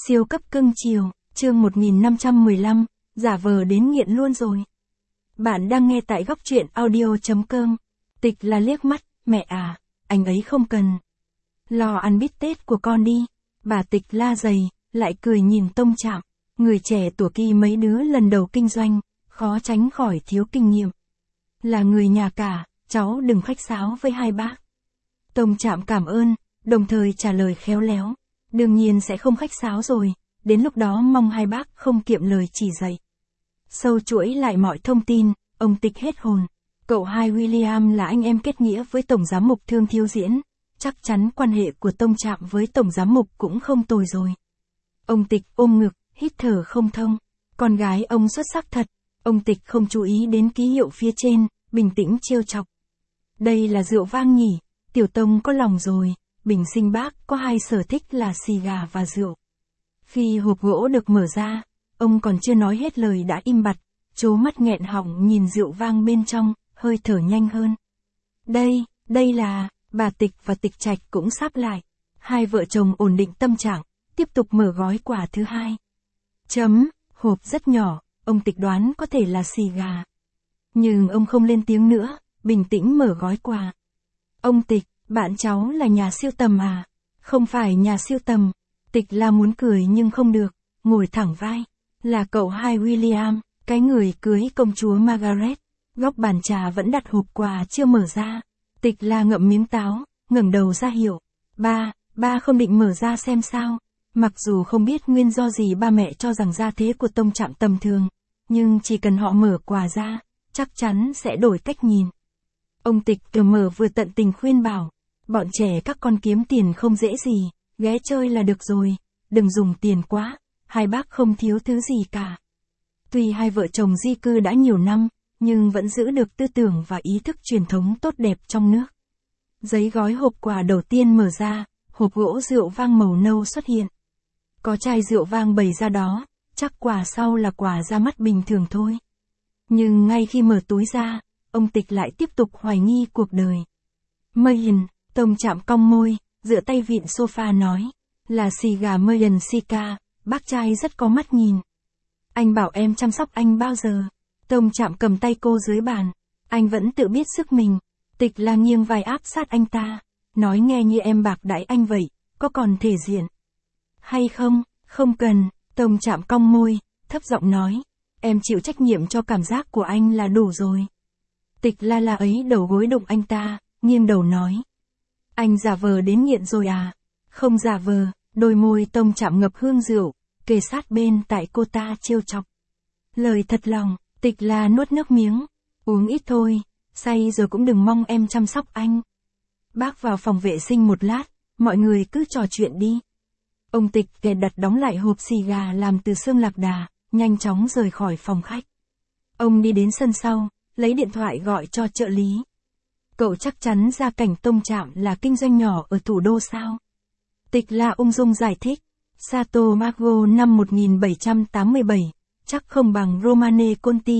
Siêu cấp cưng chiều, chương 1515, giả vờ đến nghiện luôn rồi. Bạn đang nghe tại góc truyện audio.com. Tịch là liếc mắt, mẹ à, anh ấy không cần. Lo ăn bít tết của con đi. Bà Tịch la dày, lại cười nhìn Tông Trạm. Người trẻ tuổi kia mấy đứa lần đầu kinh doanh, khó tránh khỏi thiếu kinh nghiệm. Là người nhà cả, cháu đừng khách sáo với hai bác. Tông Trạm cảm ơn, đồng thời trả lời khéo léo. Đương nhiên sẽ không khách sáo rồi, đến lúc đó mong hai bác không kiệm lời chỉ dạy. Sâu chuỗi lại mọi thông tin, ông Tịch hết hồn. Cậu hai William là anh em kết nghĩa với Tổng Giám mục Thương Thiếu Diễn, chắc chắn quan hệ của Tông Trạm với Tổng Giám mục cũng không tồi rồi. Ông Tịch ôm ngực, hít thở không thông. Con gái ông xuất sắc thật. Ông Tịch không chú ý đến ký hiệu phía trên, bình tĩnh trêu chọc. Đây là rượu vang nhỉ, Tiểu Tông có lòng rồi. Bình sinh bác có hai sở thích là xì gà và rượu. Khi hộp gỗ được mở ra, ông còn chưa nói hết lời đã im bặt, trố mắt nghẹn họng nhìn rượu vang bên trong, hơi thở nhanh hơn. Đây là, bà Tịch và Tịch Trạch cũng sắp lại. Hai vợ chồng ổn định tâm trạng, tiếp tục mở gói quà thứ hai. Hộp rất nhỏ, ông Tịch đoán có thể là xì gà. Nhưng ông không lên tiếng nữa, bình tĩnh mở gói quà. Ông Tịch, bạn cháu là nhà siêu tầm à? Không phải nhà siêu tầm. Tịch là muốn cười nhưng không được, ngồi thẳng vai. Là cậu hai William, cái người cưới công chúa Margaret. Góc bàn trà vẫn đặt hộp quà chưa mở ra. Tịch là ngậm miếng táo, ngẩng đầu ra hiệu. Ba không định mở ra xem sao. Mặc dù không biết nguyên do gì ba mẹ cho rằng gia thế của Tông Trạm tầm thường, nhưng chỉ cần họ mở quà ra, chắc chắn sẽ đổi cách nhìn. Ông Tịch vừa mở vừa tận tình khuyên bảo. Bọn trẻ các con kiếm tiền không dễ gì, ghé chơi là được rồi, đừng dùng tiền quá, hai bác không thiếu thứ gì cả. Tuy hai vợ chồng di cư đã nhiều năm, nhưng vẫn giữ được tư tưởng và ý thức truyền thống tốt đẹp trong nước. Giấy gói hộp quà đầu tiên mở ra, hộp gỗ rượu vang màu nâu xuất hiện. Có chai rượu vang bày ra đó, chắc quà sau là quà ra mắt bình thường thôi. Nhưng ngay khi mở túi ra, ông Tịch lại tiếp tục hoài nghi cuộc đời. Mayan, Tông Trạm cong môi, dựa tay vịn sofa nói, là xì gà Mayan Sika, bác trai rất có mắt nhìn. Anh bảo em chăm sóc anh bao giờ? Tông Trạm cầm tay cô dưới bàn, anh vẫn tự biết sức mình. Tịch là nghiêng vai áp sát anh ta, nói nghe như em bạc đãi anh vậy, có còn thể diện? Hay không, không cần, Tông Trạm cong môi, thấp giọng nói, em chịu trách nhiệm cho cảm giác của anh là đủ rồi. Tịch là ấy đầu gối đụng anh ta, nghiêng đầu nói. Anh giả vờ đến nghiện rồi à? Không giả vờ, đôi môi Tông Trạm ngập hương rượu, kề sát bên tại cô ta trêu chọc. Lời thật lòng, Tịch là nuốt nước miếng, uống ít thôi, say rồi cũng đừng mong em chăm sóc anh. Bác vào phòng vệ sinh một lát, mọi người cứ trò chuyện đi. Ông Tịch kẻ đặt đóng lại hộp xì gà làm từ xương lạc đà, nhanh chóng rời khỏi phòng khách. Ông đi đến sân sau, lấy điện thoại gọi cho trợ lý. Cậu chắc chắn gia cảnh Tông Trạm là kinh doanh nhỏ ở thủ đô sao? Tịch là ung dung giải thích. Sato Mago năm 1787, chắc không bằng Romane Conti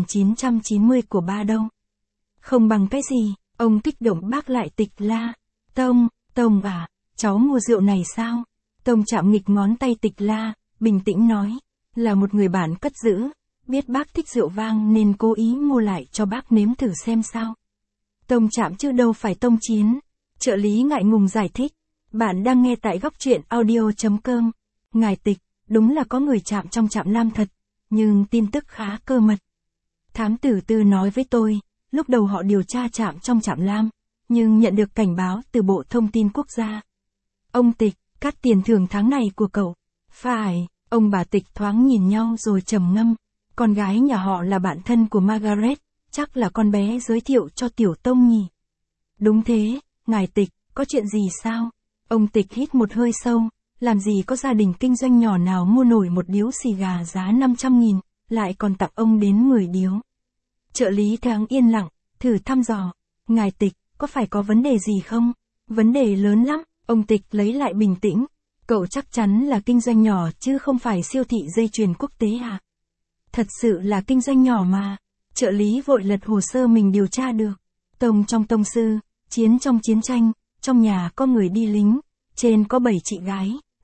1990 của ba đâu. Không bằng cái gì? Ông kích động bác lại Tịch la. Tông à, cháu mua rượu này sao? Tông Trạm nghịch ngón tay Tịch la, bình tĩnh nói. Là một người bạn cất giữ, biết bác thích rượu vang nên cố ý mua lại cho bác nếm thử xem sao. Tông Trạm chứ đâu phải Tông Chiến. Trợ lý ngại ngùng giải thích. Bạn đang nghe tại góc truyện audio.com. Ngài Tịch, đúng là có người Trạm trong Trạm Lam thật, nhưng tin tức khá cơ mật. Thám tử Tư nói với tôi, lúc đầu họ điều tra Trạm trong Trạm Lam, nhưng nhận được cảnh báo từ Bộ Thông tin Quốc gia. Ông Tịch, cắt tiền thưởng tháng này của cậu. Phải, ông bà Tịch thoáng nhìn nhau rồi trầm ngâm. Con gái nhà họ là bạn thân của Margaret, chắc là con bé giới thiệu cho Tiểu Tông nhỉ. Đúng thế, ngài Tịch, có chuyện gì sao? Ông Tịch hít một hơi sâu, làm gì có gia đình kinh doanh nhỏ nào mua nổi một điếu xì gà giá 500.000, lại còn tặng ông đến 10 điếu. Trợ lý thoáng yên lặng, thử thăm dò, ngài Tịch, có phải có vấn đề gì không? Vấn đề lớn lắm, ông Tịch lấy lại bình tĩnh. Cậu chắc chắn là kinh doanh nhỏ chứ không phải siêu thị dây chuyền quốc tế à? Thật sự là kinh doanh nhỏ mà. Trợ lý vội lật hồ sơ mình điều tra được. Tông trong tông sư, chiến trong chiến tranh, trong nhà có người đi lính, trên có 7 chị gái,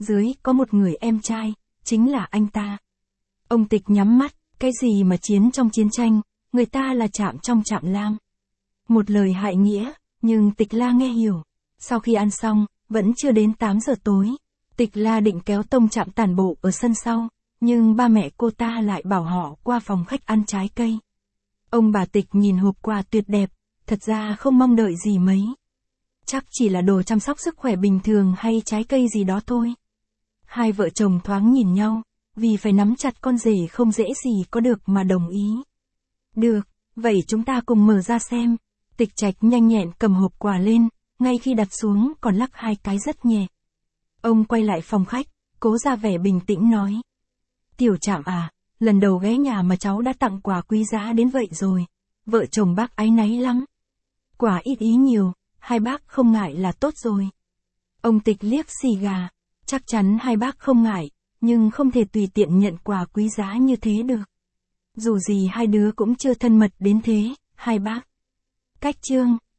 dưới có một người em trai, chính là anh ta. Ông Tịch nhắm mắt, cái gì mà chiến trong chiến tranh, người ta là Trạm trong Trạm Lam. Một lời hại nghĩa, nhưng Tịch La nghe hiểu. Sau khi ăn xong, vẫn chưa đến 8 giờ tối. Tịch La định kéo Tông Trạm tản bộ ở sân sau, nhưng ba mẹ cô ta lại bảo họ qua phòng khách ăn trái cây. Ông bà Tịch nhìn hộp quà tuyệt đẹp, thật ra không mong đợi gì mấy. Chắc chỉ là đồ chăm sóc sức khỏe bình thường hay trái cây gì đó thôi. Hai vợ chồng thoáng nhìn nhau, vì phải nắm chặt con rể không dễ gì có được mà đồng ý. Được, vậy chúng ta cùng mở ra xem. Tịch Trạch nhanh nhẹn cầm hộp quà lên, ngay khi đặt xuống còn lắc hai cái rất nhẹ. Ông quay lại phòng khách, cố ra vẻ bình tĩnh nói. Tiểu Trạm à, lần đầu ghé nhà mà cháu đã tặng quà quý giá đến vậy rồi. Vợ chồng bác áy náy lắm. Quà ít ý nhiều, hai bác không ngại là tốt rồi. Ông Tịch liếc xì gà, chắc chắn hai bác không ngại, nhưng không thể tùy tiện nhận quà quý giá như thế được. Dù gì hai đứa cũng chưa thân mật đến thế, hai bác. Cách chương